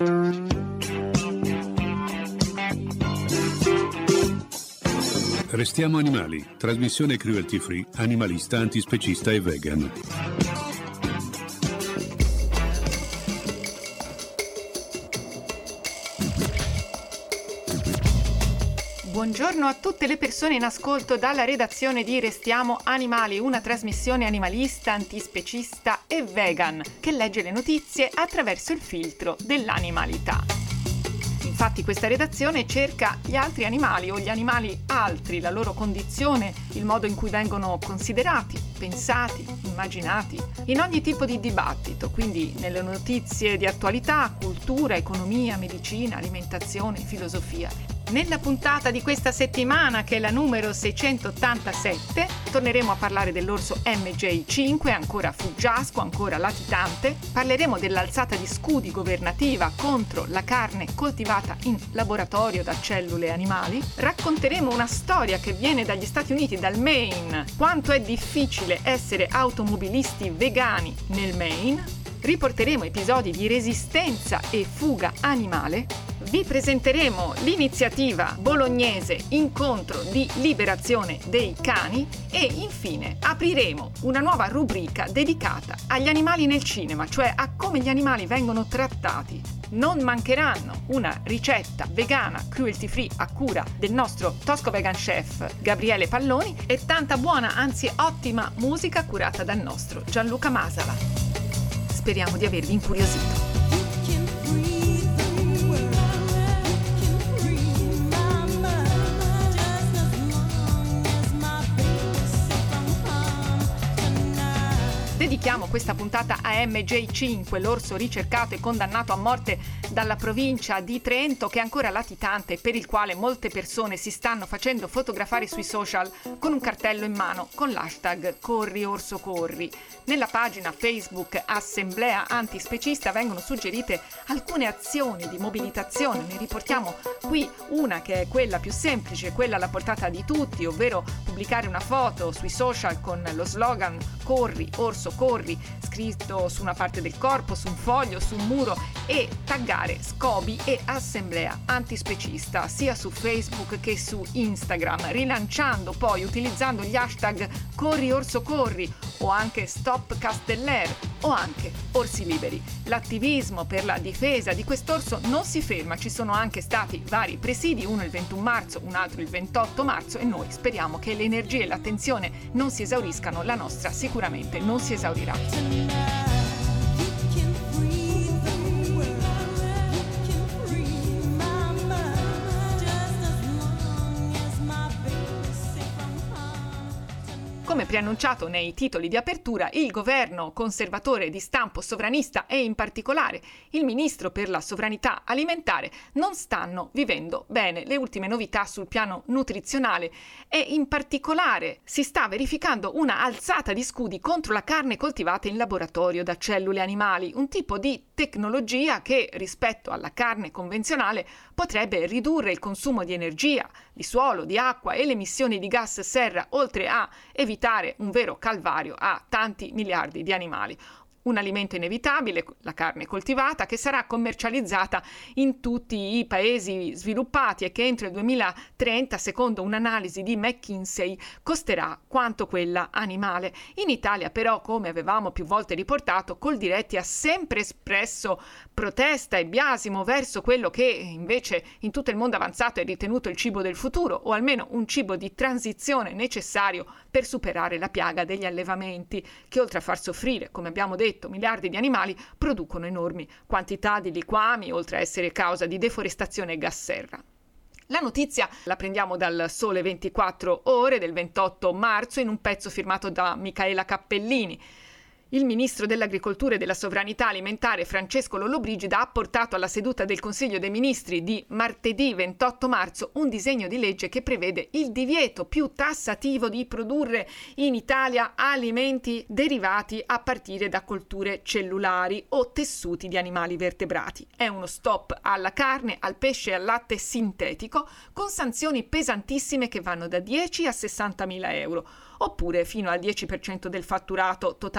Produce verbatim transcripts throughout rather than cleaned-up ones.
Restiamo animali, trasmissione cruelty free, animalista, antispecista e vegan. Buongiorno a tutte le persone in ascolto dalla redazione di Restiamo Animali, una trasmissione animalista, antispecista e vegan che legge le notizie attraverso il filtro dell'animalità. Infatti questa redazione cerca gli altri animali o gli animali altri, la loro condizione, il modo in cui vengono considerati, pensati, immaginati, in ogni tipo di dibattito, quindi nelle notizie di attualità, cultura, economia, medicina, alimentazione, filosofia. Nella puntata di questa settimana, che è la numero seicentottantasette, torneremo a parlare dell'orso M J cinque, ancora fuggiasco, ancora latitante. Parleremo dell'alzata di scudi governativa contro la carne coltivata in laboratorio da cellule animali. Racconteremo una storia che viene dagli Stati Uniti, dal Maine. Quanto è difficile essere automobilisti vegani nel Maine. Riporteremo episodi di resistenza e fuga animale. Vi presenteremo l'iniziativa bolognese Incontro di Liberazione dei Cani e infine apriremo una nuova rubrica dedicata agli animali nel cinema, cioè a come gli animali vengono trattati. Non mancheranno una ricetta vegana cruelty free a cura del nostro Tosco Vegan Chef Gabriele Palloni e tanta buona, anzi ottima musica curata dal nostro Gianluca Masala. Speriamo di avervi incuriosito. Dedichiamo questa puntata a M J cinque, l'orso ricercato e condannato a morte dalla provincia di Trento, che è ancora latitante e per il quale molte persone si stanno facendo fotografare sui social con un cartello in mano con l'hashtag Corri Orso Corri. Nella pagina Facebook Assemblea Antispecista vengono suggerite alcune azioni di mobilitazione. Ne riportiamo qui una che è quella più semplice, quella alla portata di tutti, ovvero pubblicare una foto sui social con lo slogan Corri Orso Corri scritto su una parte del corpo, su un foglio, su un muro e taggare Scobi e Assemblea Antispecista sia su Facebook che su Instagram, rilanciando poi utilizzando gli hashtag Corri Orso Corri o anche Stop Casteller o anche Orsi Liberi. L'attivismo per la difesa di quest'orso non si ferma, ci sono anche stati vari presidi, uno il ventuno marzo, un altro il ventotto marzo e noi speriamo che le energie e l'attenzione non si esauriscano, la nostra sicuramente non si esaurirà. Come preannunciato nei titoli di apertura, il governo conservatore di stampo sovranista e in particolare il ministro per la sovranità alimentare non stanno vivendo bene le ultime novità sul piano nutrizionale e in particolare si sta verificando una alzata di scudi contro la carne coltivata in laboratorio da cellule animali, un tipo di tecnologia che rispetto alla carne convenzionale potrebbe ridurre il consumo di energia, di suolo, di acqua e le emissioni di gas serra, oltre a evitare un vero calvario a tanti miliardi di animali. Un alimento inevitabile, la carne coltivata, che sarà commercializzata in tutti i paesi sviluppati e che entro il duemilatrenta, secondo un'analisi di McKinsey, costerà quanto quella animale. In Italia però, come avevamo più volte riportato, Coldiretti ha sempre espresso protesta e biasimo verso quello che invece in tutto il mondo avanzato è ritenuto il cibo del futuro, o almeno un cibo di transizione necessario per superare la piaga degli allevamenti, che oltre a far soffrire, come abbiamo detto, miliardi di animali, producono enormi quantità di liquami, oltre a essere causa di deforestazione e gas serra. La notizia la prendiamo dal Sole ventiquattro Ore del ventotto marzo in un pezzo firmato da Micaela Cappellini. Il ministro dell'Agricoltura e della Sovranità Alimentare Francesco Lollobrigida ha portato alla seduta del Consiglio dei Ministri di martedì ventotto marzo un disegno di legge che prevede il divieto più tassativo di produrre in Italia alimenti derivati a partire da colture cellulari o tessuti di animali vertebrati. È uno stop alla carne, al pesce e al latte sintetico con sanzioni pesantissime che vanno da dieci a sessantamila euro, oppure fino al dieci per cento del fatturato totale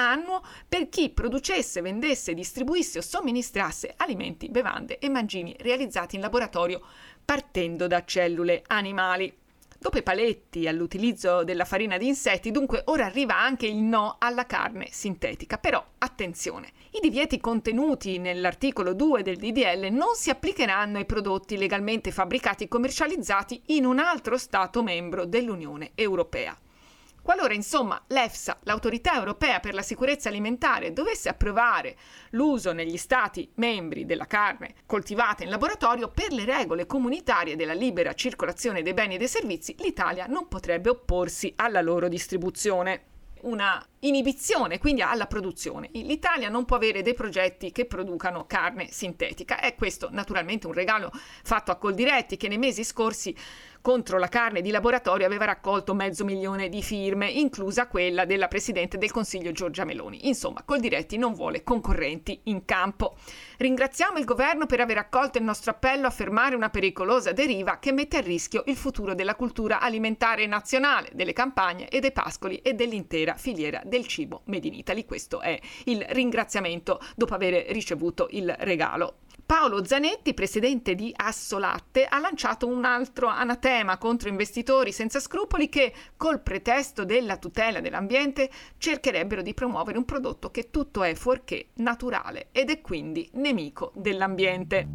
annuo per chi producesse, vendesse, distribuisse o somministrasse alimenti, bevande e mangimi realizzati in laboratorio partendo da cellule animali. Dopo i paletti all'utilizzo della farina di insetti, dunque ora arriva anche il no alla carne sintetica. Però attenzione, i divieti contenuti nell'articolo due del D D L non si applicheranno ai prodotti legalmente fabbricati e commercializzati in un altro Stato membro dell'Unione Europea. Qualora, insomma, l'EFSA, l'Autorità Europea per la Sicurezza Alimentare, dovesse approvare l'uso negli Stati membri della carne coltivata in laboratorio per le regole comunitarie della libera circolazione dei beni e dei servizi, l'Italia non potrebbe opporsi alla loro distribuzione. Una inibizione quindi alla produzione. L'Italia non può avere dei progetti che producano carne sintetica. È questo naturalmente un regalo fatto a Coldiretti, che nei mesi scorsi contro la carne di laboratorio aveva raccolto mezzo milione di firme, inclusa quella della Presidente del Consiglio Giorgia Meloni. Insomma, Coldiretti non vuole concorrenti in campo. Ringraziamo il governo per aver accolto il nostro appello a fermare una pericolosa deriva che mette a rischio il futuro della cultura alimentare nazionale, delle campagne e dei pascoli e dell'intera filiera del cibo made in Italy. Questo è il ringraziamento dopo aver ricevuto il regalo. Paolo Zanetti, presidente di Assolatte, ha lanciato un altro anatema contro investitori senza scrupoli che, col pretesto della tutela dell'ambiente, cercherebbero di promuovere un prodotto che tutto è fuorché naturale ed è quindi nemico dell'ambiente.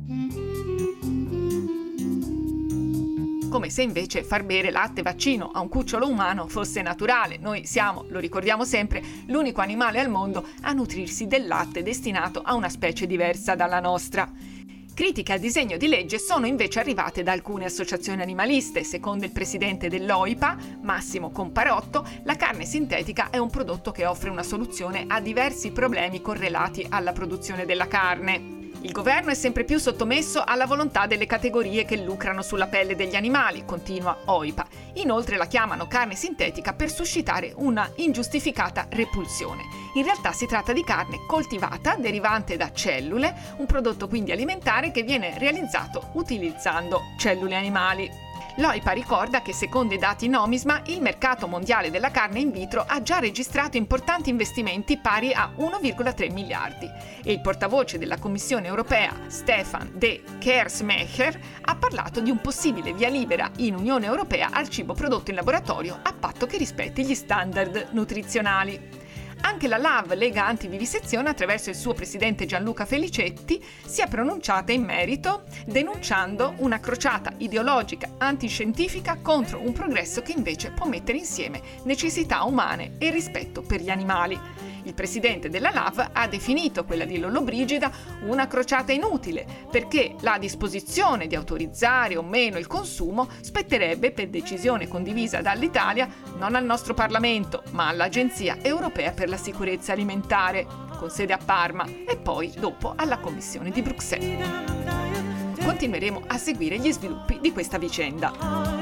Come se invece far bere latte vaccino a un cucciolo umano fosse naturale. Noi siamo, lo ricordiamo sempre, l'unico animale al mondo a nutrirsi del latte destinato a una specie diversa dalla nostra. Critiche al disegno di legge sono invece arrivate da alcune associazioni animaliste. Secondo il presidente dell'O I P A, Massimo Comparotto, la carne sintetica è un prodotto che offre una soluzione a diversi problemi correlati alla produzione della carne. Il governo è sempre più sottomesso alla volontà delle categorie che lucrano sulla pelle degli animali, continua O I P A. Inoltre la chiamano carne sintetica per suscitare una ingiustificata repulsione. In realtà si tratta di carne coltivata, derivante da cellule, un prodotto quindi alimentare che viene realizzato utilizzando cellule animali. L'O I P A ricorda che secondo i dati Nomisma il mercato mondiale della carne in vitro ha già registrato importanti investimenti pari a uno virgola tre miliardi e il portavoce della Commissione europea Stefan de Keersmaeker ha parlato di un possibile via libera in Unione Europea al cibo prodotto in laboratorio a patto che rispetti gli standard nutrizionali. Anche la L A V, Lega Antivivisezione, attraverso il suo presidente Gianluca Felicetti, si è pronunciata in merito, denunciando una crociata ideologica antiscientifica contro un progresso che invece può mettere insieme necessità umane e rispetto per gli animali. Il presidente della L A V ha definito quella di Lollobrigida una crociata inutile, perché la disposizione di autorizzare o meno il consumo spetterebbe, per decisione condivisa dall'Italia, non al nostro Parlamento, ma all'Agenzia Europea per la Sicurezza Alimentare, con sede a Parma, e poi dopo alla Commissione di Bruxelles. Continueremo a seguire gli sviluppi di questa vicenda.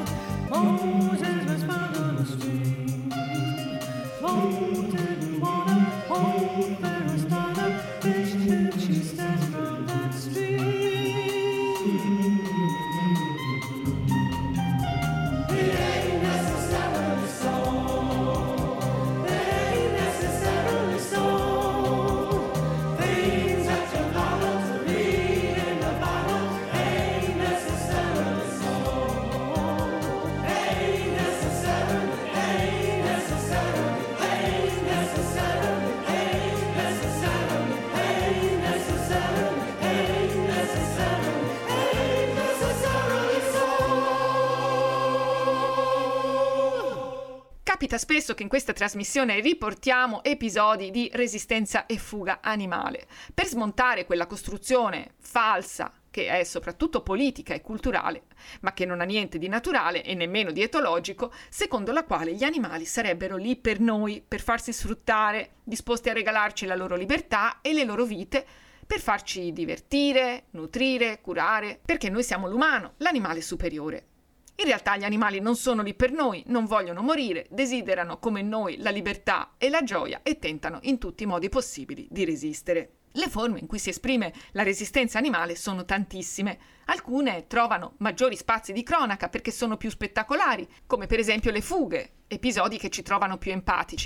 Capita spesso che in questa trasmissione riportiamo episodi di resistenza e fuga animale, per smontare quella costruzione falsa che è soprattutto politica e culturale, ma che non ha niente di naturale e nemmeno di etologico, secondo la quale gli animali sarebbero lì per noi, per farsi sfruttare, disposti a regalarci la loro libertà e le loro vite, per farci divertire, nutrire, curare, perché noi siamo l'umano, l'animale superiore. In realtà gli animali non sono lì per noi, non vogliono morire, desiderano come noi la libertà e la gioia e tentano in tutti i modi possibili di resistere. Le forme in cui si esprime la resistenza animale sono tantissime. Alcune trovano maggiori spazi di cronaca perché sono più spettacolari, come per esempio le fughe, episodi che ci trovano più empatici.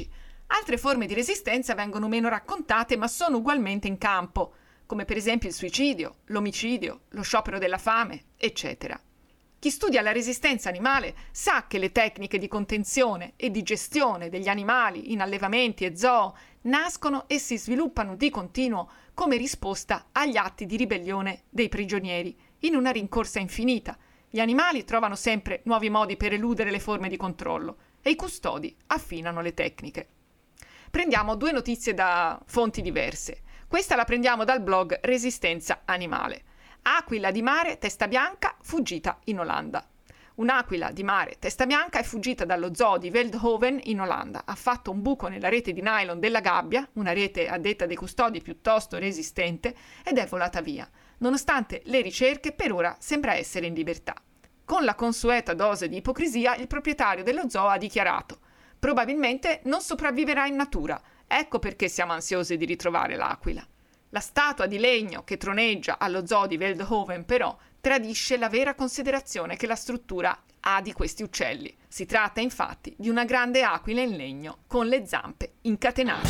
Altre forme di resistenza vengono meno raccontate ma sono ugualmente in campo, come per esempio il suicidio, l'omicidio, lo sciopero della fame, eccetera. Chi studia la resistenza animale sa che le tecniche di contenzione e di gestione degli animali in allevamenti e zoo nascono e si sviluppano di continuo come risposta agli atti di ribellione dei prigionieri, in una rincorsa infinita. Gli animali trovano sempre nuovi modi per eludere le forme di controllo e i custodi affinano le tecniche. Prendiamo due notizie da fonti diverse. Questa la prendiamo dal blog Resistenza Animale. Aquila di mare testa bianca fuggita in Olanda. Un'aquila di mare testa bianca è fuggita dallo zoo di Veldhoven in Olanda. Ha fatto un buco nella rete di nylon della gabbia, una rete a detta dei custodi piuttosto resistente, ed è volata via. Nonostante le ricerche, per ora sembra essere in libertà. Con la consueta dose di ipocrisia, il proprietario dello zoo ha dichiarato: probabilmente non sopravviverà in natura. Ecco perché siamo ansiosi di ritrovare l'aquila. La statua di legno che troneggia allo zoo di Veldhoven, però, tradisce la vera considerazione che la struttura ha di questi uccelli. Si tratta infatti di una grande aquila in legno con le zampe incatenate.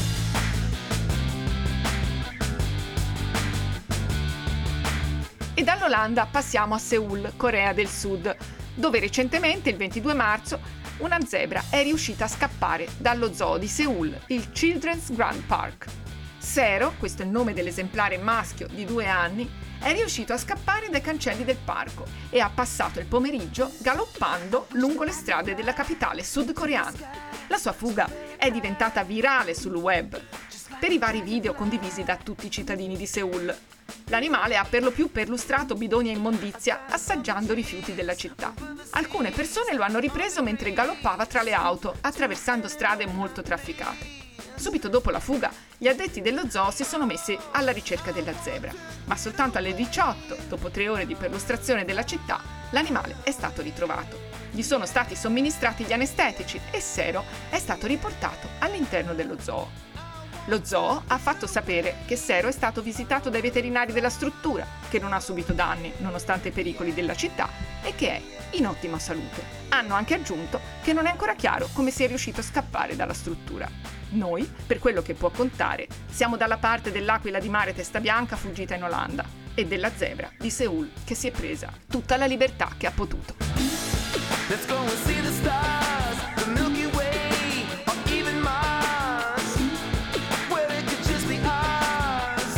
E dall'Olanda passiamo a Seul, Corea del Sud, dove recentemente, il ventidue marzo, una zebra è riuscita a scappare dallo zoo di Seul, il Children's Grand Park. Sero, questo è il nome dell'esemplare maschio di due anni, è riuscito a scappare dai cancelli del parco e ha passato il pomeriggio galoppando lungo le strade della capitale sudcoreana. La sua fuga è diventata virale sul web per i vari video condivisi da tutti i cittadini di Seul. L'animale ha per lo più perlustrato bidoni e immondizia assaggiando rifiuti della città. Alcune persone lo hanno ripreso mentre galoppava tra le auto, attraversando strade molto trafficate. Subito dopo la fuga, gli addetti dello zoo si sono messi alla ricerca della zebra, ma soltanto alle diciotto, dopo tre ore di perlustrazione della città, l'animale è stato ritrovato. Gli sono stati somministrati gli anestetici e Sero è stato riportato all'interno dello zoo. Lo zoo ha fatto sapere che Sero è stato visitato dai veterinari della struttura, che non ha subito danni nonostante i pericoli della città e che è in ottima salute. Hanno anche aggiunto che non è ancora chiaro come sia riuscito a scappare dalla struttura. Noi, per quello che può contare, siamo dalla parte dell'aquila di mare testa bianca fuggita in Olanda e della zebra di Seul che si è presa tutta la libertà che ha potuto. Let's go and see the stars, the Milky Way, or even Mars, where it could just be ours.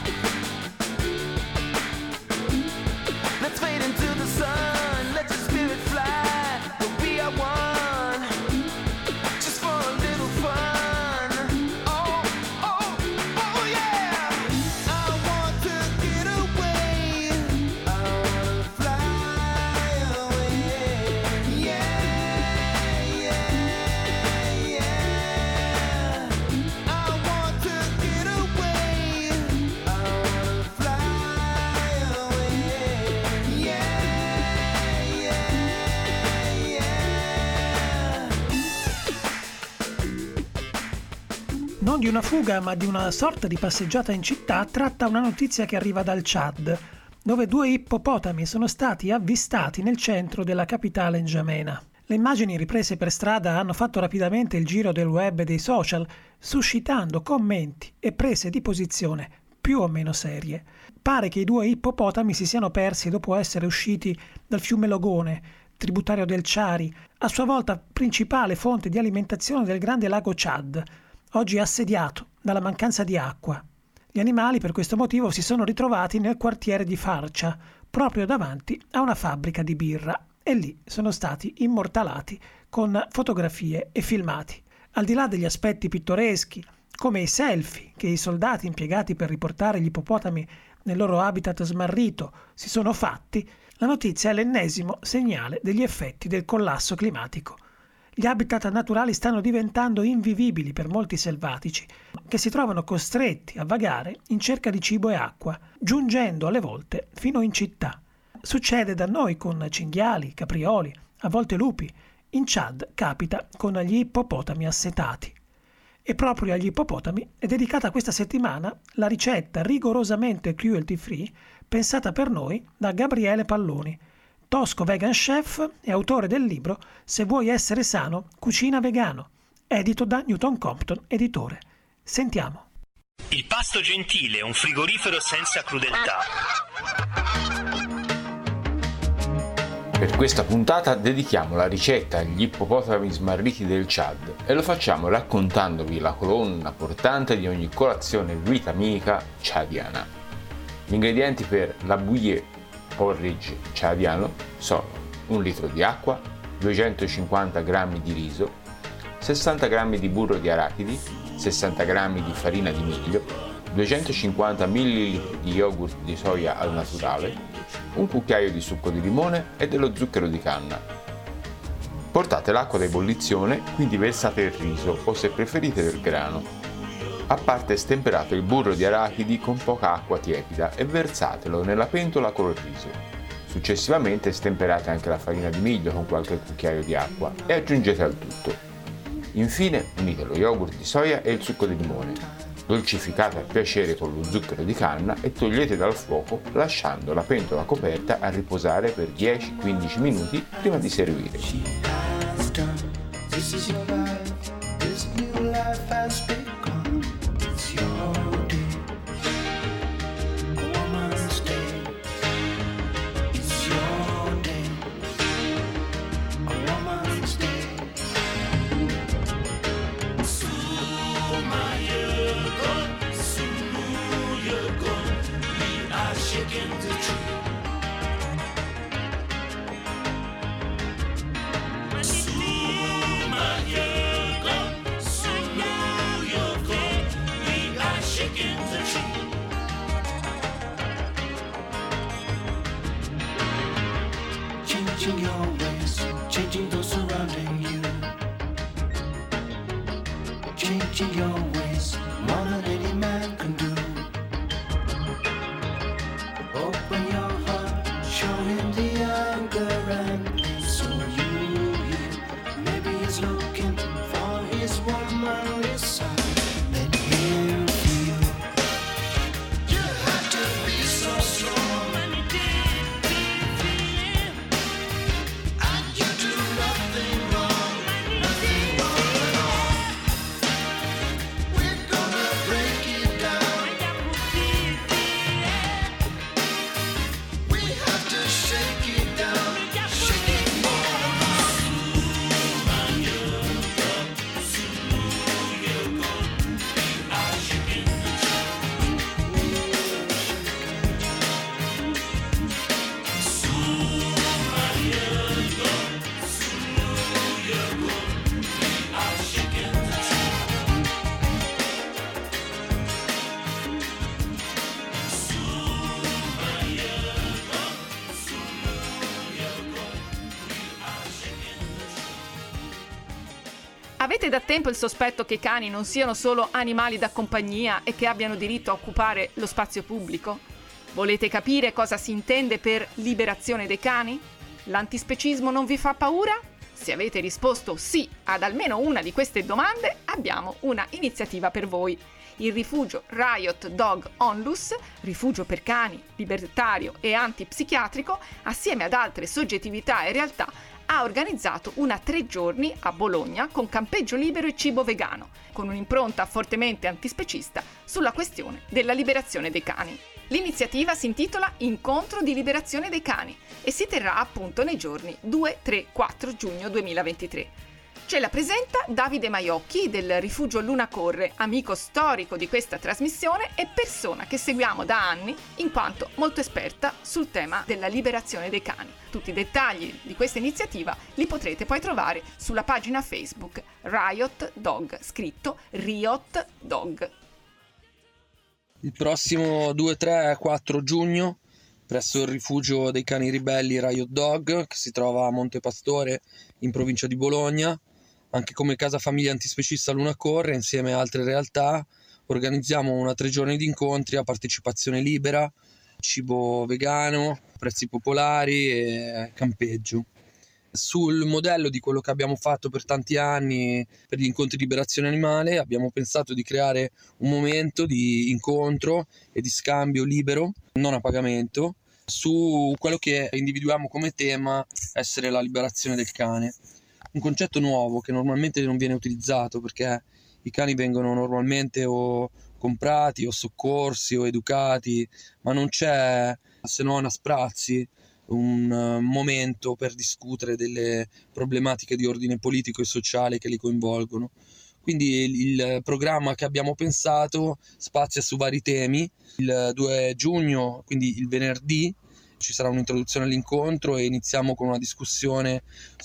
Let's fade into the sun, let your spirit fly, we'll be our one, just for a little fun. Oh, oh, oh yeah! I want to get away, I wanna fly away. Yeah, yeah, yeah. I want to get away, I wanna fly away. Yeah, yeah, yeah. Non di una fuga, ma di una sorta di passeggiata in città, tratta una notizia che arriva dal Chad, dove due ippopotami sono stati avvistati nel centro della capitale N'Djamena. Le immagini riprese per strada hanno fatto rapidamente il giro del web e dei social, suscitando commenti e prese di posizione più o meno serie. Pare che i due ippopotami si siano persi dopo essere usciti dal fiume Logone, tributario del Chari, a sua volta principale fonte di alimentazione del grande lago Chad, oggi assediato dalla mancanza di acqua. Gli animali per questo motivo si sono ritrovati nel quartiere di Farcha, proprio davanti a una fabbrica di birra, e lì sono stati immortalati con fotografie e filmati. Al di là degli aspetti pittoreschi, come i selfie che i soldati impiegati per riportare gli ippopotami nel loro habitat smarrito si sono fatti, la notizia è l'ennesimo segnale degli effetti del collasso climatico. Gli habitat naturali stanno diventando invivibili per molti selvatici, che si trovano costretti a vagare in cerca di cibo e acqua, giungendo alle volte fino in città. Succede da noi con cinghiali, caprioli, a volte lupi. In Chad capita con gli ippopotami assetati. E proprio agli ippopotami è dedicata questa settimana la ricetta rigorosamente cruelty free pensata per noi da Gabriele Palloni, tosco vegan chef e autore del libro Se vuoi essere sano, cucina vegano, edito da Newton Compton, editore. Sentiamo. Il pasto gentile, un frigorifero senza crudeltà. Per questa puntata dedichiamo la ricetta agli ippopotami smarriti del Chad e lo facciamo raccontandovi la colonna portante di ogni colazione vitaminica chadiana. Gli ingredienti per la bouillie porridge chadiano sono un litro di acqua, duecentocinquanta grammi di riso, sessanta grammi di burro di arachidi, sessanta grammi di farina di miglio, duecentocinquanta millilitri di yogurt di soia al naturale, un cucchiaio di succo di limone e dello zucchero di canna. Portate l'acqua ad ebollizione, quindi versate il riso o, se preferite, del grano. A parte stemperate il burro di arachidi con poca acqua tiepida e versatelo nella pentola col riso. Successivamente stemperate anche la farina di miglio con qualche cucchiaio di acqua e aggiungete al tutto. Infine unite lo yogurt di soia e il succo di limone. Dolcificate a piacere con lo zucchero di canna e togliete dal fuoco lasciando la pentola coperta a riposare per dieci quindici minuti prima di servire. Changing your ways, changing those surrounding you. Changing your ways, more than any man can do. Open your heart, show him the anger and peace. So you hear, maybe he's looking for his womanly side. Let him feel. You have to be so strong. Avete da tempo il sospetto che i cani non siano solo animali da compagnia e che abbiano diritto a occupare lo spazio pubblico? Volete capire cosa si intende per liberazione dei cani? L'antispecismo non vi fa paura? Se avete risposto sì ad almeno una di queste domande, abbiamo una iniziativa per voi. Il rifugio Riot Dog Onlus, rifugio per cani, libertario e antipsichiatrico, assieme ad altre soggettività e realtà, ha organizzato una tre giorni a Bologna con campeggio libero e cibo vegano, con un'impronta fortemente antispecista sulla questione della liberazione dei cani. L'iniziativa si intitola Incontro di liberazione dei cani e si terrà appunto nei giorni due, tre, quattro giugno duemilaventitré. Ce la presenta Davide Maiocchi del Rifugio Luna Corre, amico storico di questa trasmissione e persona che seguiamo da anni in quanto molto esperta sul tema della liberazione dei cani. Tutti i dettagli di questa iniziativa li potrete poi trovare sulla pagina Facebook Riot Dog, scritto Riot Dog. Il prossimo due, tre e quattro giugno presso il rifugio dei cani ribelli Riot Dog, che si trova a Montepastore in provincia di Bologna, anche come casa famiglia antispecista Luna Corre, insieme a altre realtà, organizziamo una tre giorni di incontri a partecipazione libera, cibo vegano, prezzi popolari e campeggio. Sul modello di quello che abbiamo fatto per tanti anni per gli incontri di liberazione animale, abbiamo pensato di creare un momento di incontro e di scambio libero, non a pagamento, su quello che individuiamo come tema essere la liberazione del cane. un concetto nuovo che normalmente non viene utilizzato, perché i cani vengono normalmente o comprati o soccorsi o educati, ma non c'è, se non a sprazzi, un uh, momento per discutere delle problematiche di ordine politico e sociale che li coinvolgono. Quindi il, il programma che abbiamo pensato spazia su vari temi. Il due giugno, quindi il venerdì, ci sarà un'introduzione all'incontro e iniziamo con una discussione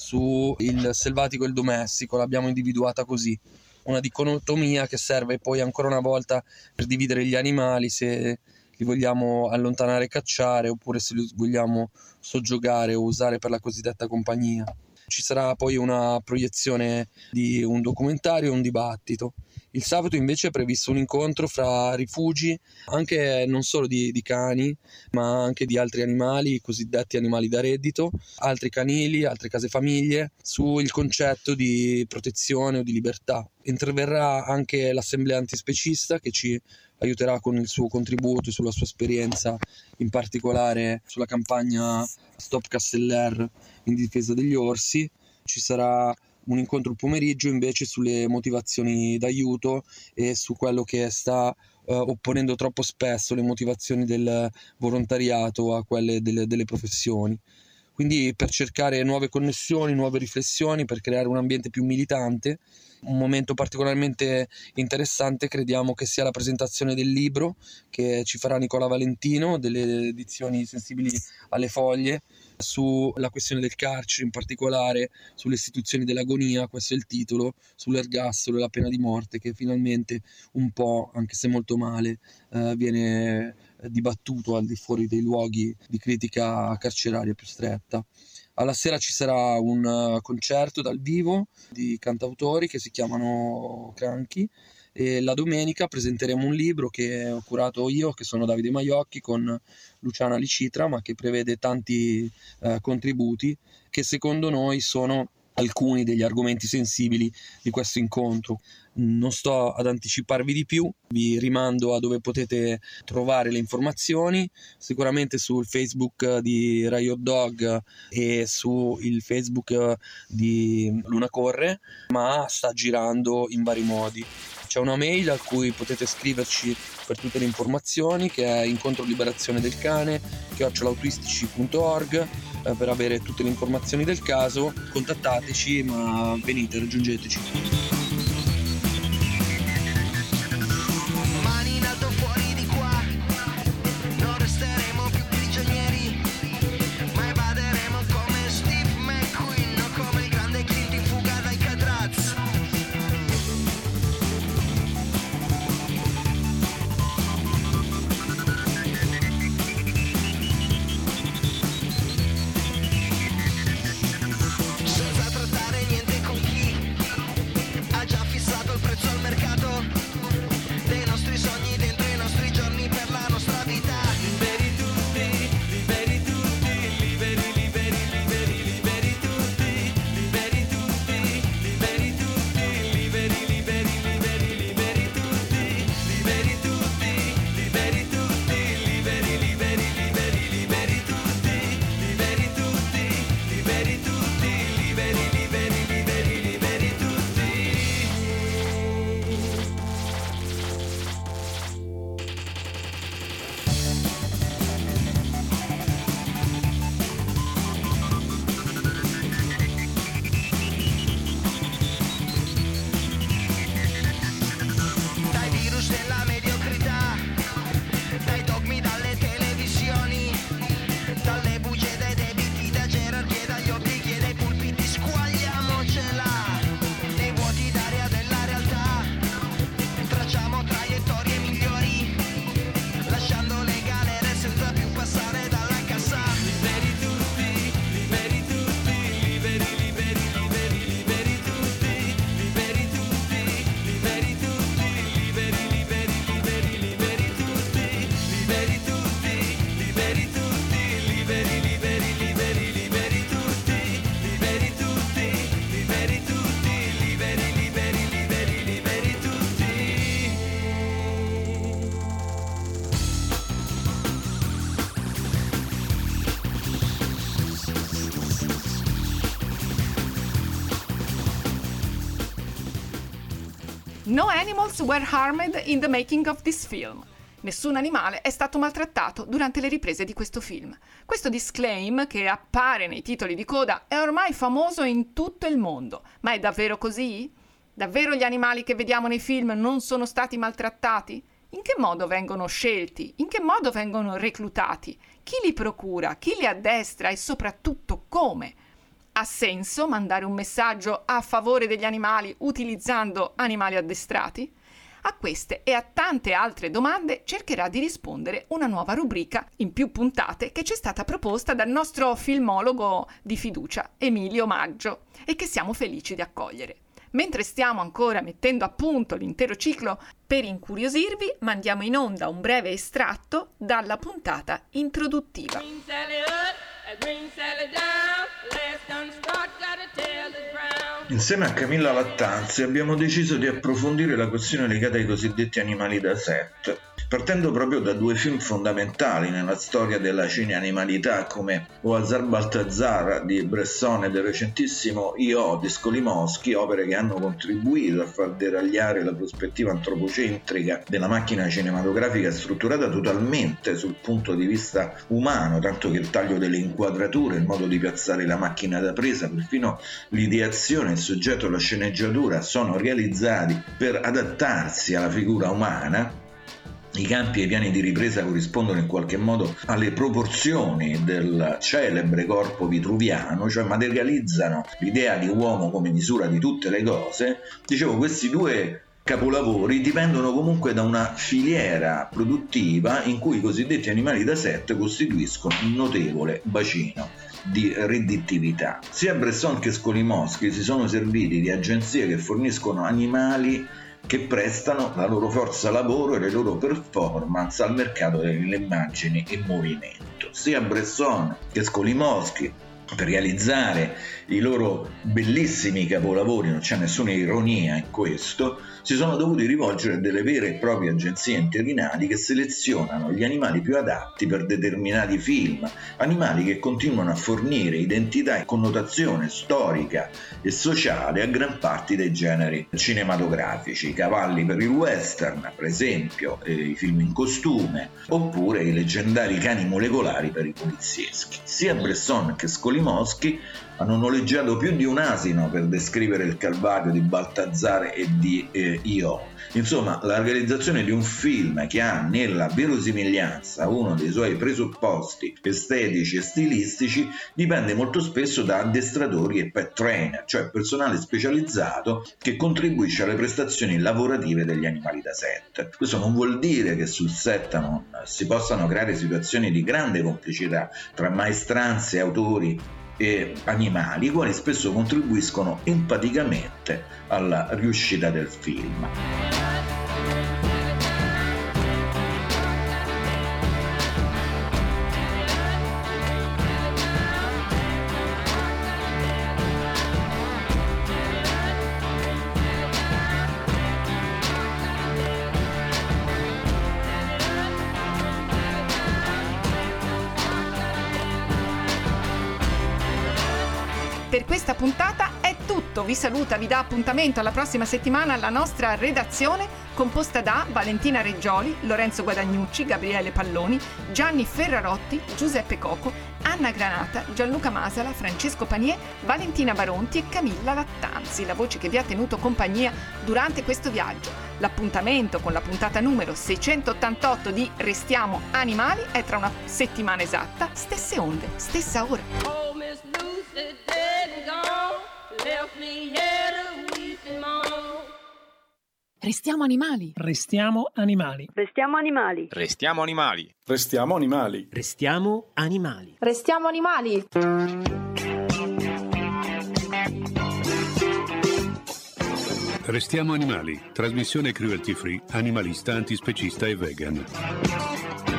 su il selvatico e il domestico, l'abbiamo individuata così. Una dicotomia che serve poi ancora una volta per dividere gli animali, se li vogliamo allontanare e cacciare oppure se li vogliamo soggiogare o usare per la cosiddetta compagnia. Ci sarà poi una proiezione di un documentario e un dibattito. Il sabato invece è previsto un incontro fra rifugi, anche non solo di, di cani, ma anche di altri animali, i cosiddetti animali da reddito, altri canili, altre case famiglie, sul concetto di protezione o di libertà. Interverrà anche l'assemblea antispecista che ci aiuterà con il suo contributo e sulla sua esperienza, in particolare sulla campagna Stop Casteller in difesa degli orsi. Ci sarà un incontro il pomeriggio invece sulle motivazioni d'aiuto e su quello che sta eh, opponendo troppo spesso le motivazioni del volontariato a quelle delle, delle professioni. Quindi per cercare nuove connessioni, nuove riflessioni, per creare un ambiente più militante. Un momento particolarmente interessante crediamo che sia la presentazione del libro che ci farà Nicola Valentino, delle edizioni Sensibili alle Foglie, sulla questione del carcere, in particolare sulle istituzioni dell'agonia, questo è il titolo, sull'ergastolo e la pena di morte, che finalmente un po', anche se molto male, eh, viene dibattuto al di fuori dei luoghi di critica carceraria più stretta. Alla sera ci sarà un concerto dal vivo di cantautori che si chiamano Cranchi e la domenica presenteremo un libro che ho curato io, che sono Davide Maiocchi, con Luciana Licitra, ma che prevede tanti eh, contributi che secondo noi sono alcuni degli argomenti sensibili di questo incontro. Non sto ad anticiparvi di più, vi rimando a dove potete trovare le informazioni, sicuramente sul Facebook di Riot Dog e sul Facebook di Luna Corre, ma sta girando in vari modi. C'è una mail a cui potete scriverci per tutte le informazioni, che è incontro liberazione del cane chiocciola autistici punto org, eh, per avere tutte le informazioni del caso. Contattateci, ma venite, raggiungeteci. Mani in alto fuori di qua, non resteremo più prigionieri, ma evaderemo come Steve McQueen o come il grande Clint in fuga dai Cadraz. Senza trattare niente con chi No animals were harmed in the making of this film. Nessun animale è stato maltrattato durante le riprese di questo film. Questo disclaim, che appare nei titoli di coda, è ormai famoso in tutto il mondo. Ma è davvero così? Davvero gli animali che vediamo nei film non sono stati maltrattati? In che modo vengono scelti? In che modo vengono reclutati? Chi li procura? Chi li addestra? E soprattutto come? Ha senso mandare un messaggio a favore degli animali utilizzando animali addestrati? A queste e a tante altre domande cercherà di rispondere una nuova rubrica in più puntate che ci è stata proposta dal nostro filmologo di fiducia, Emilio Maggio, e che siamo felici di accogliere. Mentre stiamo ancora mettendo a punto l'intero ciclo, per incuriosirvi mandiamo in onda un breve estratto dalla puntata introduttiva. Insieme a Camilla Lattanzi abbiamo deciso di approfondire la questione legata ai cosiddetti animali da set, partendo proprio da due film fondamentali nella storia della cineanimalità come O Azar Baltazar di Bresson e del recentissimo Io di Skolimowski, opere che hanno contribuito a far deragliare la prospettiva antropocentrica della macchina cinematografica strutturata totalmente sul punto di vista umano, tanto che il taglio delle inquadrature, il modo di piazzare la macchina da presa, perfino l'ideazione, il soggetto e la sceneggiatura sono realizzati per adattarsi alla figura umana. I campi e i piani di ripresa corrispondono in qualche modo alle proporzioni del celebre corpo vitruviano, cioè materializzano l'idea di uomo come misura di tutte le cose. Dicevo, questi due capolavori dipendono comunque da una filiera produttiva in cui i cosiddetti animali da set costituiscono un notevole bacino di redditività. Sia Bresson che Skolimowski si sono serviti di agenzie che forniscono animali che prestano la loro forza lavoro e le loro performance al mercato delle immagini in movimento. Sia Bresson che Skolimowski, per realizzare i loro bellissimi capolavori, non c'è nessuna ironia in questo, si sono dovuti rivolgere a delle vere e proprie agenzie interinali che selezionano gli animali più adatti per determinati film, animali che continuano a fornire identità e connotazione storica e sociale a gran parte dei generi cinematografici, i cavalli per il western, per esempio, eh, i film in costume, oppure i leggendari cani molecolari per i polizieschi. Sia Bresson che Skolimowski hanno noleggiato più di un asino per descrivere il calvario di Baltazar e di eh, Io. Insomma, la realizzazione di un film che ha nella verosimiglianza uno dei suoi presupposti estetici e stilistici dipende molto spesso da addestratori e pet trainer, cioè personale specializzato che contribuisce alle prestazioni lavorative degli animali da set. Questo non vuol dire che sul set non si possano creare situazioni di grande complicità tra maestranze, autori e animali, i quali spesso contribuiscono empaticamente alla riuscita del film. Per questa puntata è tutto, vi saluta, vi dà appuntamento alla prossima settimana alla nostra redazione composta da Valentina Reggioli, Lorenzo Guadagnucci, Gabriele Palloni, Gianni Ferrarotti, Giuseppe Coco, Anna Granata, Gianluca Masala, Francesco Panier, Valentina Baronti e Camilla Lattanzi, la voce che vi ha tenuto compagnia durante questo viaggio. L'appuntamento con la puntata numero seicentottantotto di Restiamo Animali è tra una settimana esatta, stesse onde, stessa ora. Oh, Miss Lucy, dead and gone, left me here to weep and moan. Restiamo animali. Restiamo animali. Restiamo animali. Restiamo animali. Restiamo animali. Restiamo animali. Restiamo animali. Restiamo animali. Trasmissione cruelty free, animalista, antispecista e vegan.